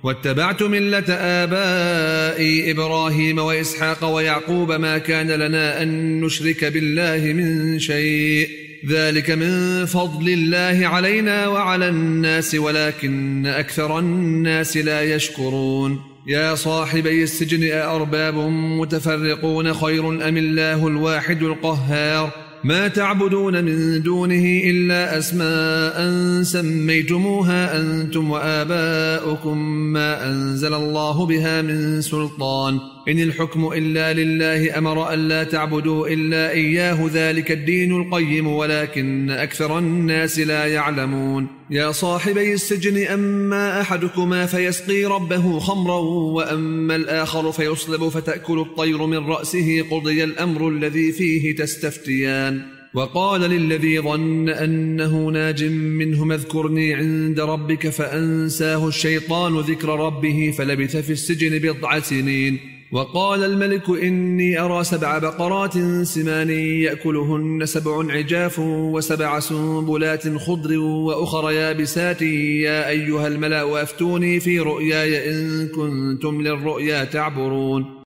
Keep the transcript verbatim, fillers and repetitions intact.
واتبعت ملة آبائي إبراهيم وإسحاق ويعقوب ما كان لنا أن نشرك بالله من شيء ذلك من فضل الله علينا وعلى الناس ولكن أكثر الناس لا يشكرون يا صاحبي السجن أأرباب متفرقون خير أم الله الواحد القهار ما تعبدون من دونه إلا أسماء سميتموها أنتم وآباؤكم ما أنزل الله بها من سلطان إن الحكم إلا لله أمر ألا تعبدوا إلا إياه ذلك الدين القيم ولكن أكثر الناس لا يعلمون يا صاحبي السجن أما أحدكما فيسقي ربه خمرا وأما الآخر فيصلب فتأكل الطير من رأسه قضي الأمر الذي فيه تستفتيان وقال للذي ظن أنه ناج منه اذكرني عند ربك فأنساه الشيطان ذكر ربه فلبث في السجن بضع سنين وقال الملك إني أرى سبع بقرات سمان يأكلهن سبع عجاف وسبع سنبلات خضر وأخر يابسات يا أيها الملأ أفتوني في رؤياي إن كنتم للرؤيا تعبرون